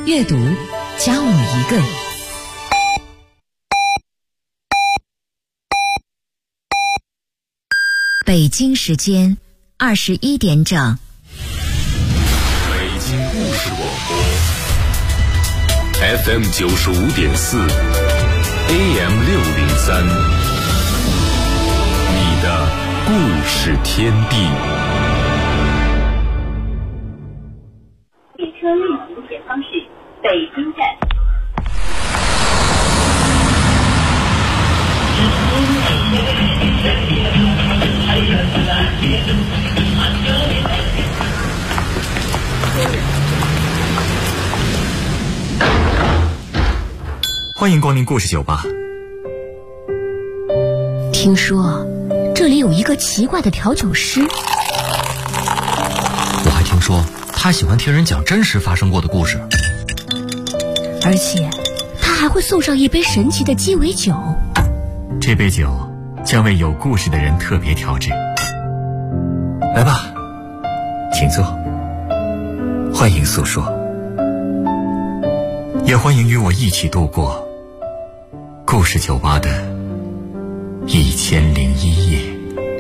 阅读教你一个。北京时间21点整。 北京故事广播 FM 95.4 AM 603，你的故事天地。 列车运行前方是北京站。 欢迎光临故事酒吧。 听说这里有一个奇怪的调酒师， 我还听说他喜欢听人讲真实发生过的故事， 而且他还会送上一杯神奇的鸡尾酒。 这杯酒将为有故事的人特别调制。来吧，请坐，欢迎诉说，也欢迎与我一起度过故事酒吧的1001夜。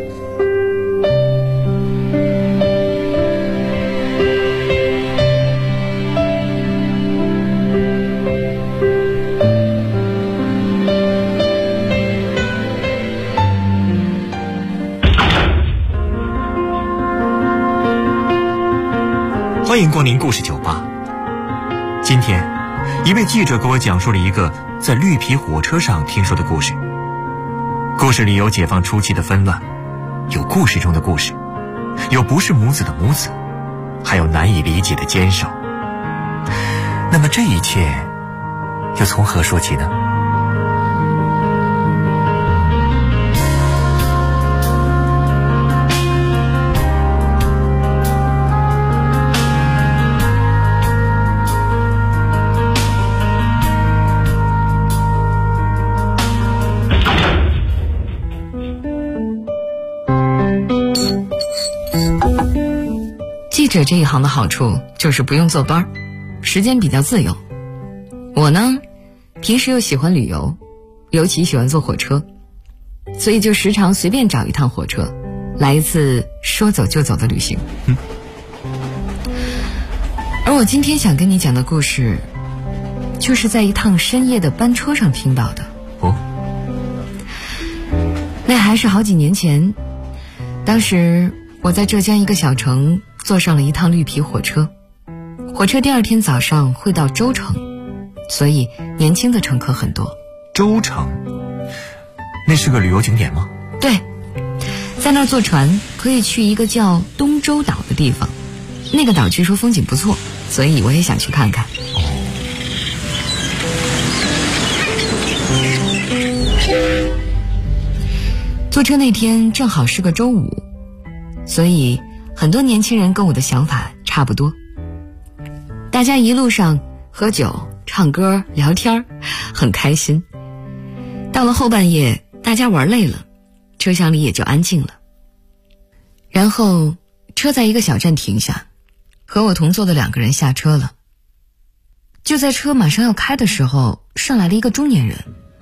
欢迎光临故事酒吧。今天一位记者给我讲述了一个在绿皮火车上听说的故事。故事里有解放初期的纷乱，有故事中的故事，有不是母子的母子，还有难以理解的坚守。那么这一切又从何说起呢？ 记者这一行的好处就是不用坐班，时间比较自由。我呢，平时又喜欢旅游，尤其喜欢坐火车，所以就时常随便找一趟火车，来一次说走就走的旅行。而我今天想跟你讲的故事，就是在一趟深夜的班车上听到的。那还是好几年前，当时我在浙江一个小城坐上了一趟绿皮火车，火车第二天早上会到州城，所以年轻的乘客很多。 州城，那是个旅游景点吗？ 对，在那儿坐船可以去一个叫东洲岛的地方，那个岛据说风景不错，所以我也想去看看。坐车那天正好是个周五，所以很多年轻人跟我的想法差不多，大家一路上喝酒、唱歌、聊天，很开心。到了后半夜，大家玩累了，车厢里也就安静了。然后车在一个小站停下，和我同坐的2个人下车了。就在车马上要开的时候，上来了一个中年人，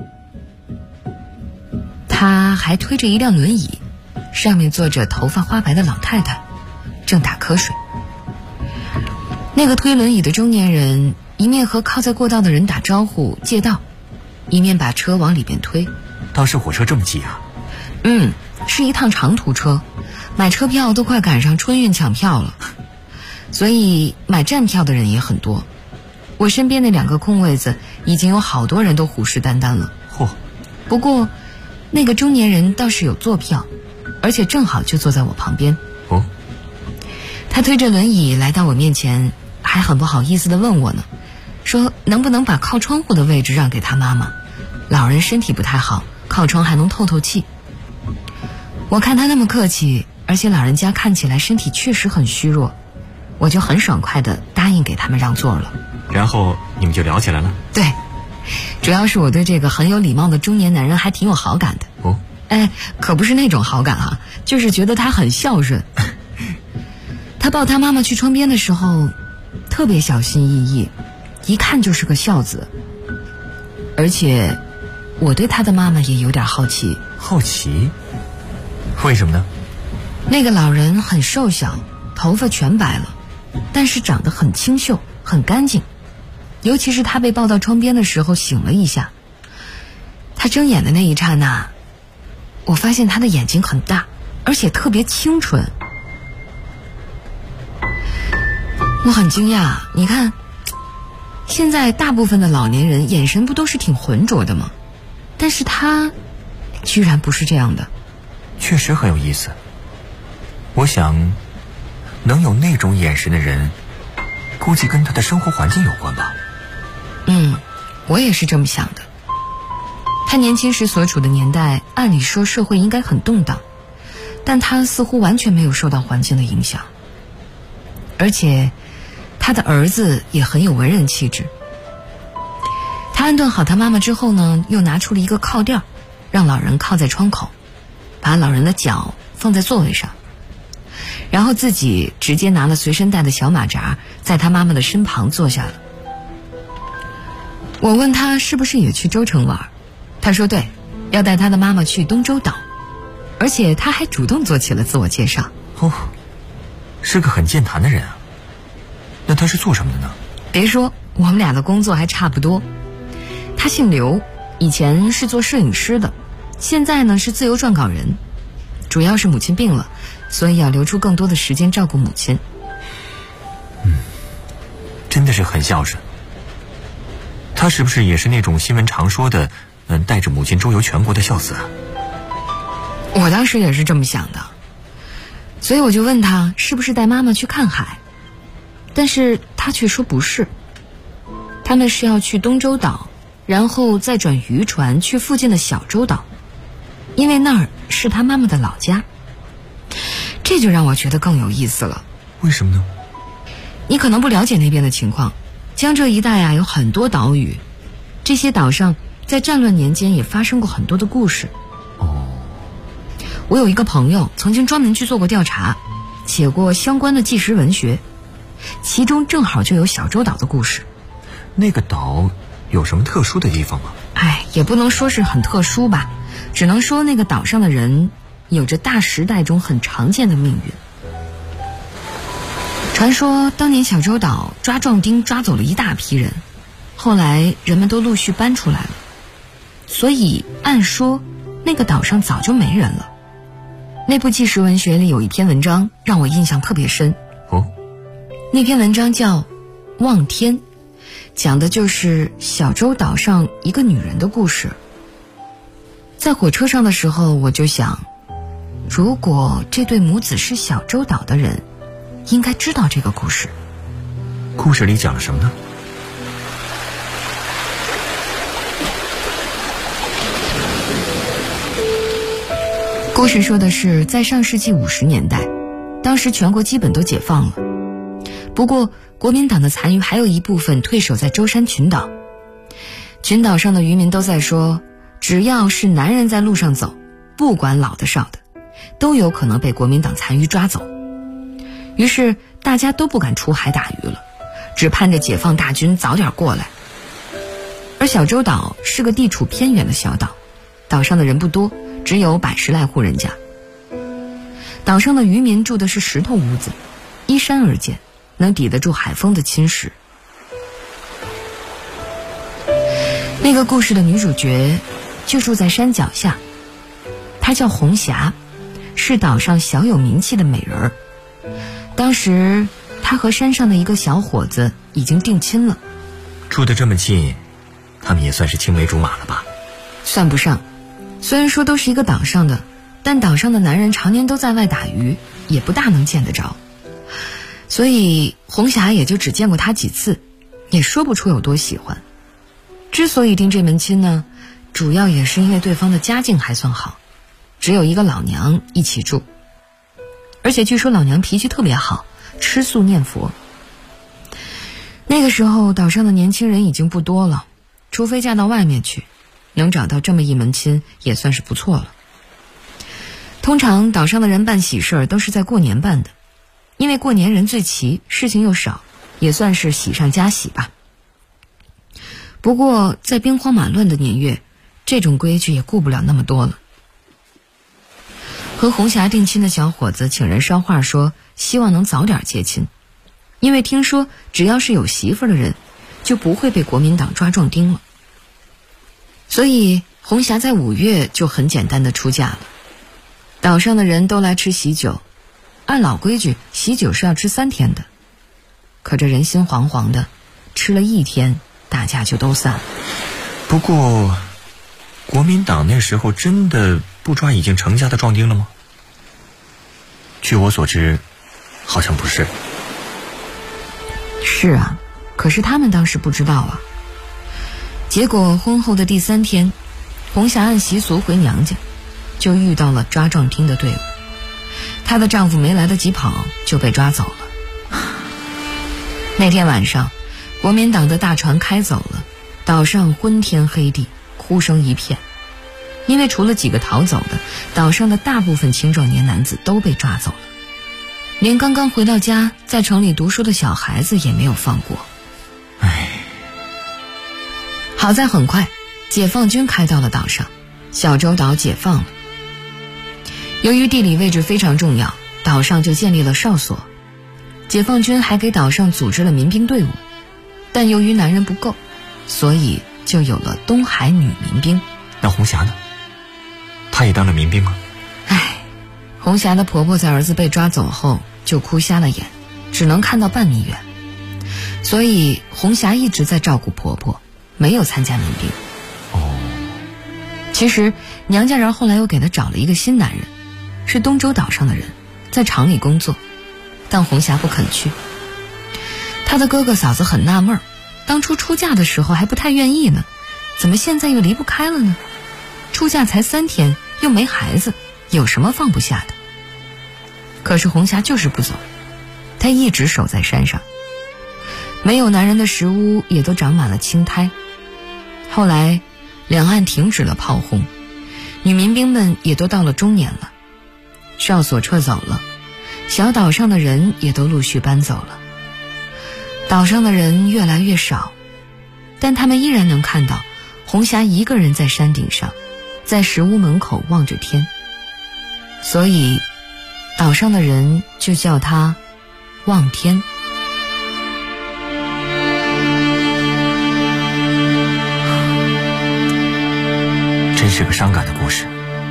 他还推着一辆轮椅，上面坐着头发花白的老太太，正打瞌睡。那个推轮椅的中年人一面和靠在过道的人打招呼借道，一面把车往里边推。 当时火车这么挤啊？ 是一趟长途车，买车票都快赶上春运抢票了，所以买站票的人也很多。我身边那2个空位子已经有好多人都虎视眈眈了。不过那个中年人倒是有坐票，而且正好就坐在我旁边。他推着轮椅来到我面前，还很不好意思地问我呢，说能不能把靠窗户的位置让给他妈妈，老人身体不太好，靠窗还能透透气。我看他那么客气，而且老人家看起来身体确实很虚弱，我就很爽快地答应给他们让座了。 然后你们就聊起来了？ 对，主要是我对这个很有礼貌的中年男人还挺有好感的。可不是那种好感啊，就是觉得他很孝顺。他抱他妈妈去窗边的时候特别小心翼翼， 一看就是个孝子。而且我对他的妈妈也有点好奇。 好奇？为什么呢？ 那个老人很瘦小，头发全白了，但是长得很清秀，很干净。尤其是他被抱到窗边的时候醒了一下，他睁眼的那一刹那，我发现他的眼睛很大，而且特别清纯。我很惊讶，你看现在大部分的老年人眼神不都是挺浑浊的吗？但是他居然不是这样的。 确实很有意思。我想能有那种眼神的人，估计跟他的生活环境有关吧。 我也是这么想的。他年轻时所处的年代，按理说社会应该很动荡，但他似乎完全没有受到环境的影响。而且他的儿子也很有文人气质。他安顿好他妈妈之后呢，又拿出了一个靠垫，让老人靠在窗口，把老人的脚放在座位上，然后自己直接拿了随身带的小马扎，在他妈妈的身旁坐下了。我问他是不是也去州城玩，他说对，要带他的妈妈去东洲岛，而且他还主动做起了自我介绍。 是个很健谈的人啊。那他是做什么的呢？ 别说，我们俩的工作还差不多。他姓刘，以前是做摄影师的，现在呢是自由撰稿人，主要是母亲病了，所以要留出更多的时间照顾母亲。 真的是很孝顺。他是不是也是那种新闻常说的带着母亲周游全国的孝子啊？ 我当时也是这么想的，所以我就问他是不是带妈妈去看海，但是他却说不是，他们是要去东洲岛，然后再转渔船去附近的小洲岛，因为那儿是他妈妈的老家。这就让我觉得更有意思了。 为什么呢？ 你可能不了解那边的情况，江浙一带有很多岛屿，这些岛上在战乱年间也发生过很多的故事。我有一个朋友曾经专门去做过调查，写过相关的纪实文学，其中正好就有小洲岛的故事。 那个岛有什么特殊的地方吗？ 也不能说是很特殊吧，只能说那个岛上的人有着大时代中很常见的命运。传说当年小洲岛抓壮丁抓走了一大批人，后来人们都陆续搬出来了，所以按说那个岛上早就没人了。那部纪实文学里有一篇文章让我印象特别深。那篇文章叫《望天》，讲的就是小洲岛上一个女人的故事。在火车上的时候，我就想，如果这对母子是小洲岛的人，应该知道这个故事。 故事里讲了什么呢？ 故事说的是在上世纪50年代，当时全国基本都解放了，不过国民党的残余还有一部分退守在舟山群岛。群岛上的渔民都在说，只要是男人在路上走，不管老的少的，都有可能被国民党残余抓走。于是大家都不敢出海打鱼了，只盼着解放大军早点过来。而小洲岛是个地处偏远的小岛，岛上的人不多，只有110来户人家。岛上的渔民住的是石头屋子，依山而建，能抵得住海风的侵蚀。那个故事的女主角就住在山脚下，她叫红霞，是岛上小有名气的美人儿。当时她和山上的一个小伙子已经定亲了。 住得这么近，他们也算是青梅竹马了吧？ 算不上，虽然说都是一个岛上的，但岛上的男人常年都在外打鱼，也不大能见得着，所以红霞也就只见过他几次，也说不出有多喜欢。之所以定这门亲呢，主要也是因为对方的家境还算好，只有一个老娘一起住，而且据说老娘脾气特别好，吃素念佛。那个时候岛上的年轻人已经不多了，除非嫁到外面去，能找到这么一门亲也算是不错了。通常岛上的人办喜事都是在过年办的，因为过年人最齐，事情又少，也算是喜上加喜吧。 不过在兵荒马乱的年月，这种规矩也顾不了那么多了。和红霞定亲的小伙子请人捎话说，希望能早点结亲，因为听说只要是有媳妇的人，就不会被国民党抓壮丁了。所以红霞在5月就很简单的出嫁了。岛上的人都来吃喜酒，按老规矩喜酒是要吃3天的，可这人心惶惶的，吃了1天，大家就都散了。 不过国民党那时候真的不抓已经成家的壮丁了吗？据我所知，好像不是。 是啊，可是他们当时不知道啊。结果婚后的第3天，红霞按习俗回娘家，就遇到了抓壮丁的队伍。她的丈夫没来得及跑，就被抓走了。那天晚上，国民党的大船开走了，岛上昏天黑地，哭声一片。因为除了几个逃走的，岛上的大部分青壮年男子都被抓走了，连刚刚回到家在城里读书的小孩子也没有放过。好在很快解放军开到了岛上，小洲岛解放了。由于地理位置非常重要，岛上就建立了哨所。解放军还给岛上组织了民兵队伍，但由于男人不够，所以就有了东海女民兵。 那红霞呢？她也当了民兵吗？ 红霞的婆婆在儿子被抓走后就哭瞎了眼，只能看到半米远，所以红霞一直在照顾婆婆，没有参加民兵。其实娘家人后来又给她找了一个新男人，是东洲岛上的人，在厂里工作，但红霞不肯去。她的哥哥嫂子很纳闷，当初出嫁的时候还不太愿意呢，怎么现在又离不开了呢？出嫁才3天，又没孩子，有什么放不下的？可是红霞就是不走，她一直守在山上。没有男人的石屋也都长满了青苔。后来两岸停止了炮轰，女民兵们也都到了中年了，哨所撤走了，小岛上的人也都陆续搬走了。岛上的人越来越少，但他们依然能看到红霞一个人在山顶上，在石屋门口望着天，所以岛上的人就叫她望天。 真是个伤感的故事。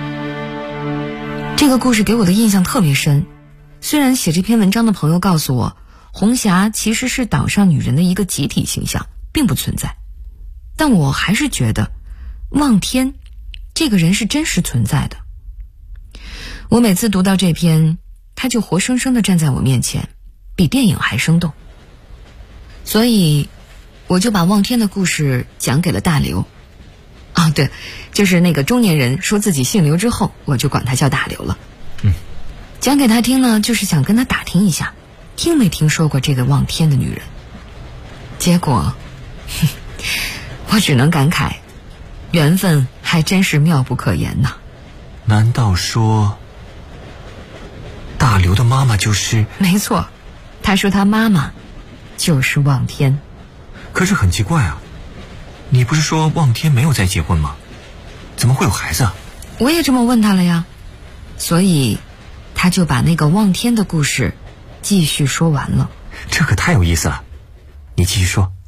这个故事给我的印象特别深，虽然写这篇文章的朋友告诉我，红霞其实是岛上女人的一个集体形象，并不存在，但我还是觉得望天这个人是真实存在的。我每次读到这篇，他就活生生地站在我面前，比电影还生动。所以我就把望天的故事讲给了大刘。对，就是那个中年人说自己姓刘之后，我就管他叫大刘了。讲给他听呢，就是想跟他打听一下，听没听说过这个望天的女人。结果我只能感慨，缘分还真是妙不可言呐。 难道说大刘的妈妈就是？ 没错，他说他妈妈就是望天。 可是很奇怪啊，你不是说望天没有再结婚吗？怎么会有孩子啊？ 我也这么问他了呀，所以他就把那个望天的故事继续说完了。 这可太有意思了，你继续说。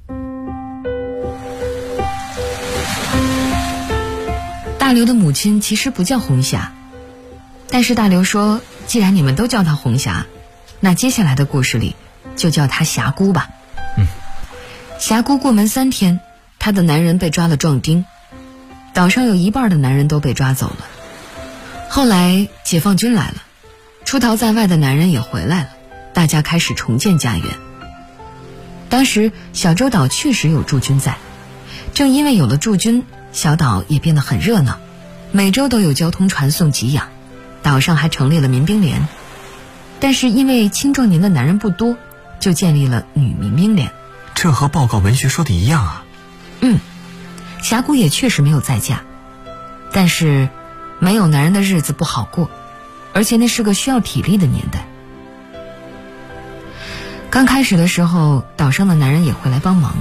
大刘的母亲其实不叫红霞，但是大刘说，既然你们都叫她红霞，那接下来的故事里就叫她霞姑吧。霞姑过门3天，她的男人被抓了壮丁，岛上有1半的男人都被抓走了。后来解放军来了，出逃在外的男人也回来了，大家开始重建家园。当时小洲岛确实有驻军在，正因为有了驻军，小岛也变得很热闹，每周都有交通船送给养，岛上还成立了民兵连。但是因为青壮年的男人不多，就建立了女民兵连。 这和报告文学说的一样啊。 霞姑也确实没有再嫁，但是没有男人的日子不好过，而且那是个需要体力的年代。刚开始的时候，岛上的男人也会来帮忙，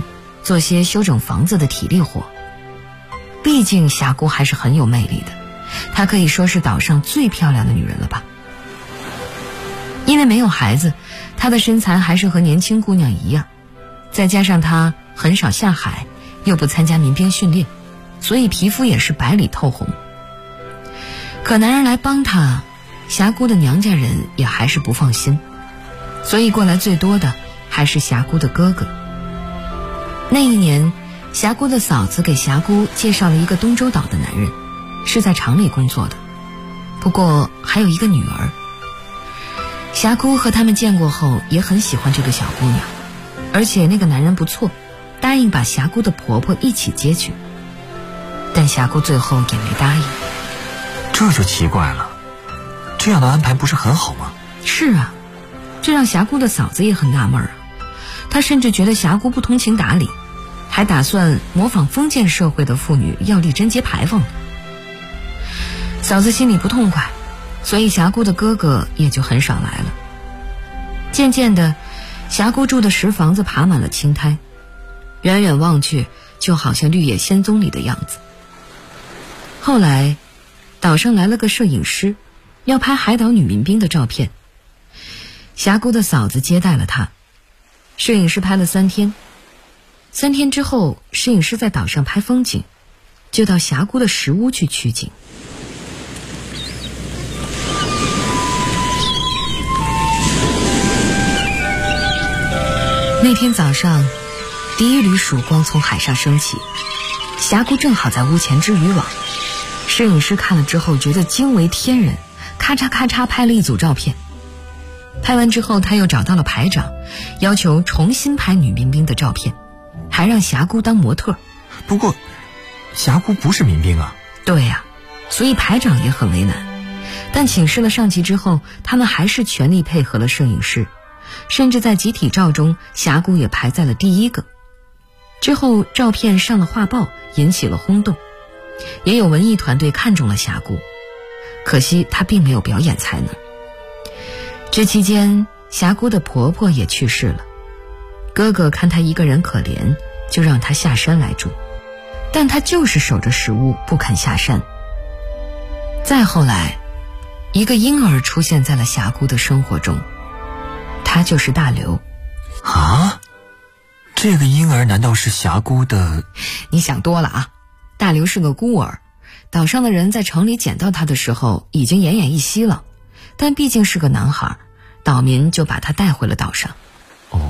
做些修整房子的体力活。毕竟霞姑还是很有魅力的，她可以说是岛上最漂亮的女人了吧。因为没有孩子，她的身材还是和年轻姑娘一样，再加上她很少下海，又不参加民兵训练，所以皮肤也是白里透红。可男人来帮她，霞姑的娘家人也还是不放心，所以过来最多的还是霞姑的哥哥。那一年，霞姑的嫂子给霞姑介绍了一个东洲岛的男人，是在厂里工作的，不过还有一个女儿。霞姑和他们见过后也很喜欢这个小姑娘，而且那个男人不错，答应把霞姑的婆婆一起接去，但霞姑最后也没答应。 这就奇怪了，这样的安排不是很好吗？ 是啊，这让霞姑的嫂子也很纳闷啊。她甚至觉得霞姑不通情达理，还打算模仿封建社会的妇女要立贞节牌坊。嫂子心里不痛快，所以霞姑的哥哥也就很少来了。渐渐的，霞姑住的石房子爬满了青苔，远远望去就好像《绿野仙踪》里的样子。后来岛上来了个摄影师，要拍海岛女民兵的照片。霞姑的嫂子接待了他，摄影师拍了3天。3天之后，摄影师在岛上拍风景，就到霞姑的石屋去取景。那天早上，第一缕曙光从海上升起，霞姑正好在屋前织渔网。摄影师看了之后觉得惊为天人，咔嚓咔嚓拍了一组照片。拍完之后，他又找到了排长，要求重新拍女民兵的照片，还让霞姑当模特。 不过霞姑不是民兵啊。 对呀，所以排长也很为难。但请示了上级之后，他们还是全力配合了摄影师，甚至在集体照中，霞姑也排在了第一个。之后照片上了画报，引起了轰动，也有文艺团队看中了霞姑，可惜她并没有表演才能。这期间，霞姑的婆婆也去世了，哥哥看她一个人可怜，就让她下山来住，但她就是守着石屋不肯下山。再后来，一个婴儿出现在了霞姑的生活中，他就是大刘。 啊？这个婴儿难道是霞姑的？ 你想多了啊，大刘是个孤儿，岛上的人在城里捡到他的时候已经奄奄一息了，但毕竟是个男孩，岛民就把他带回了岛上。 哦。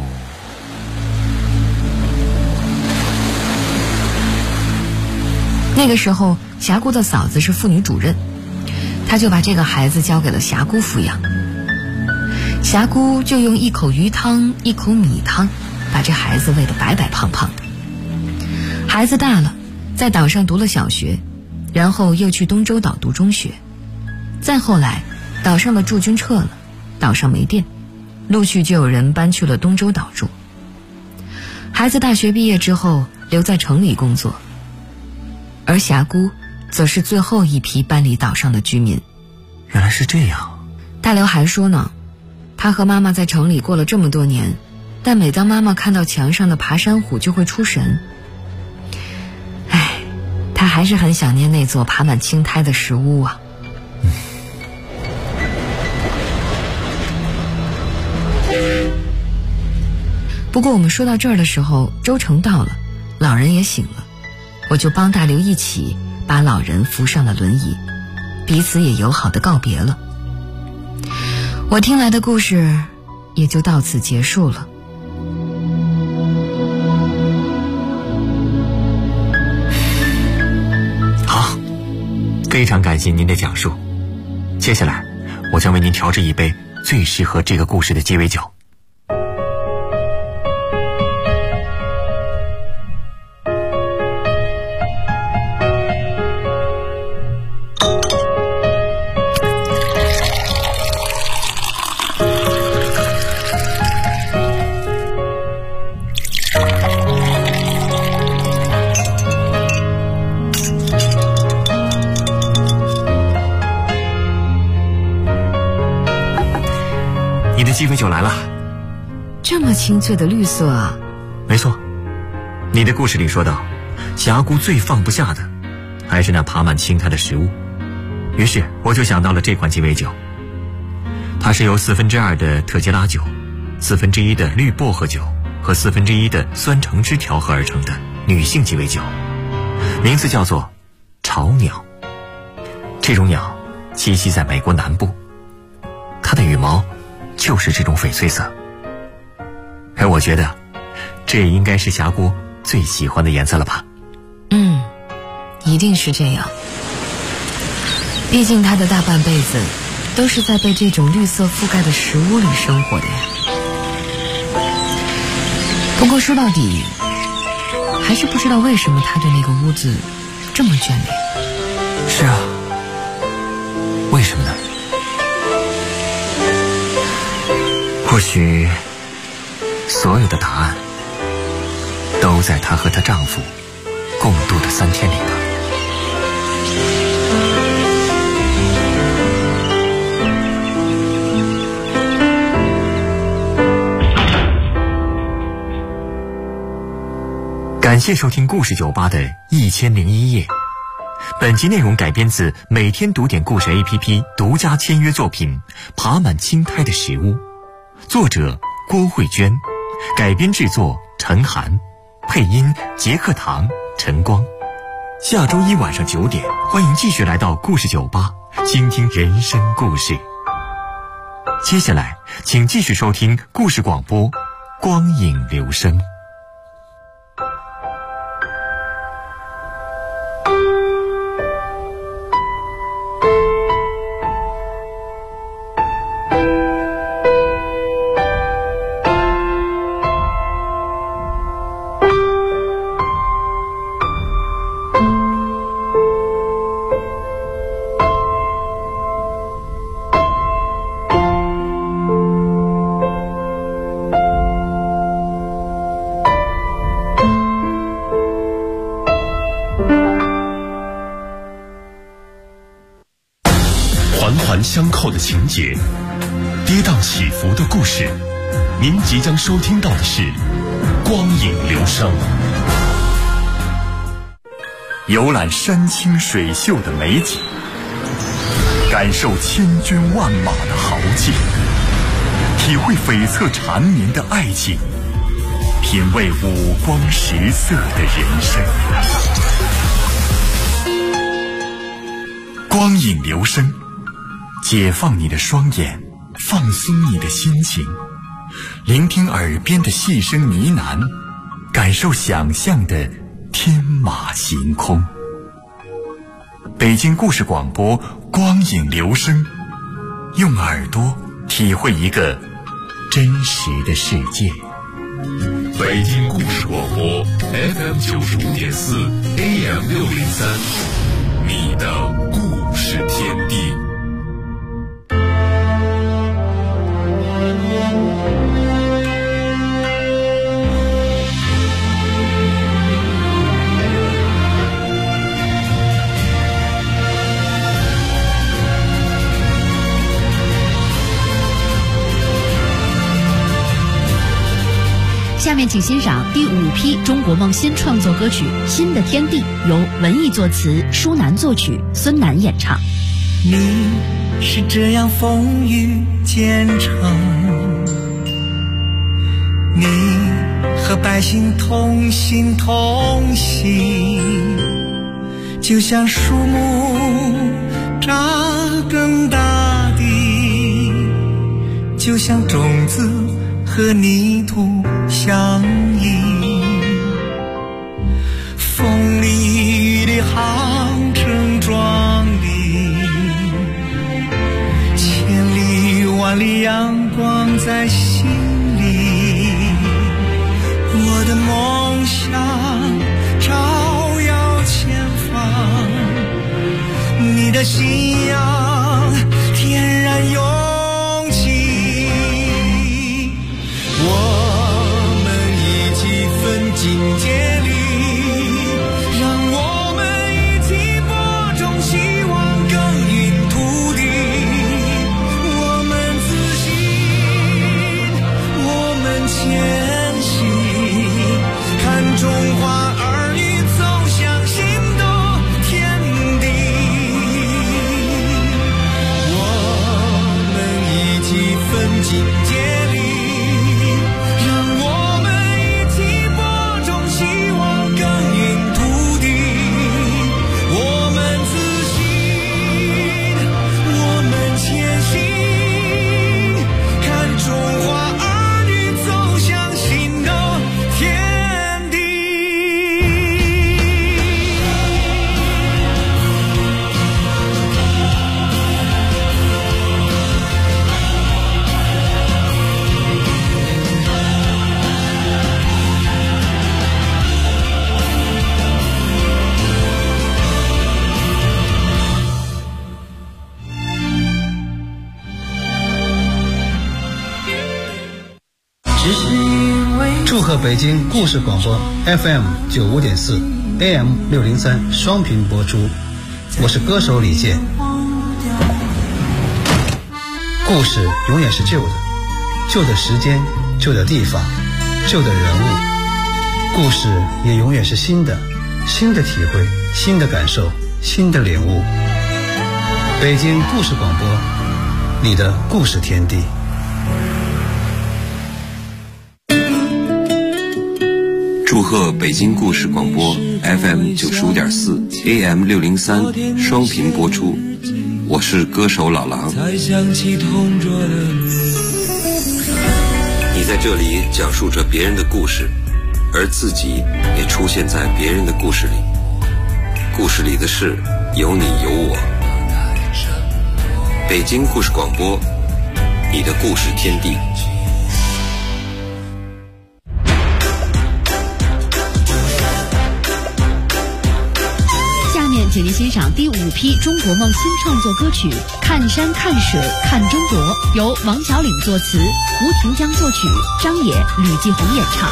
那个时候，霞姑的嫂子是妇女主任，她就把这个孩子交给了霞姑抚养。霞姑就用一口鱼汤一口米汤把这孩子喂得白白胖胖的。孩子大了，在岛上读了小学，然后又去东洲岛读中学。再后来，岛上的驻军撤了，岛上没电，陆续就有人搬去了东洲岛住。孩子大学毕业之后留在城里工作，而霞姑则是最后一批搬离岛上的居民。 原来是这样。 大刘还说呢，他和妈妈在城里过了这么多年，但每当妈妈看到墙上的爬山虎就会出神。唉，他还是很想念那座爬满青苔的石屋啊。不过我们说到这儿的时候，周成到了，老人也醒了，我就帮大刘一起把老人扶上了轮椅，彼此也友好地告别了。我听来的故事也就到此结束了。 好，非常感谢您的讲述。接下来，我将为您调制一杯最适合这个故事的鸡尾酒。鸡尾酒来了。 这么清脆的绿色啊！ 没错， 你的故事里说到，霞姑最放不下的还是那爬满青苔的食物，于是我就想到了这款鸡尾酒。它是由2/4的特级拉酒、1/4的绿薄荷酒和1/4的酸橙汁调和而成的女性鸡尾酒，名字叫做巢鸟。这种鸟栖息在美国南部，它的羽毛就是这种翡翠色，而我觉得这也应该是霞姑最喜欢的颜色了吧。 一定是这样，毕竟她的大半辈子都是在被这种绿色覆盖的食物里生活的呀。不过说到底，还是不知道为什么她对那个屋子这么眷恋。 是啊，为什么呢？或许所有的答案都在她和她丈夫共度的3天里吧。感谢收听故事酒吧的1001夜。本集内容改编自每天读点故事 APP 独家签约作品《爬满青苔的食物》，作者郭慧娟，改编制作陈涵，配音杰克堂、陈光。下周一晚上9点，欢迎继续来到故事酒吧，倾听人生故事。接下来请继续收听故事广播《光影留声》。 相扣的情节，跌宕起伏的故事，您即将收听到的是光影留声。 游览山清水秀的美景，感受千军万马的豪气，体会悱恻缠绵的爱情，品味五光十色的人生。光影留声，解放你的双眼，放松你的心情，聆听耳边的细声呢喃，感受想象的天马行空。北京故事广播光影留声，用耳朵体会一个真实的世界。 北京故事广播 FM95.4 AM603，你的故事天地。 下面请欣赏第5批中国梦新创作歌曲《新的天地》，由文艺作词，舒楠作曲，孙楠演唱。 你是这样风雨兼程，你和百姓同心同行，就像树木扎根大地，就像种子和泥土相依，风里雨里航程壮丽，千里万里阳光在心里，我的梦想照耀前方，你的信仰天然勇气，我们一起奋进接力，让我们一起播种希望，耕耘土地，我们自信祝贺北京故事广播 FM95.4 AM603 双频播出，我是歌手李健。故事永远是旧的，旧的时间，旧的地方，旧的人物。故事也永远是新的，新的体会，新的感受，新的领悟。北京故事广播，你的故事天地。 祝贺北京故事广播 FM95.4 AM603 双频播出，我是歌手老狼。你在这里讲述着别人的故事，而自己也出现在别人的故事里。故事里的事有你有我。北京故事广播，你的故事天地。 请您欣赏第5批中国梦新创作歌曲《看山看水看中国》，由王小岭作词，胡廷江作曲，张也、吕继红演唱。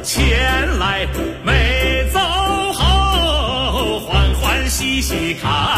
看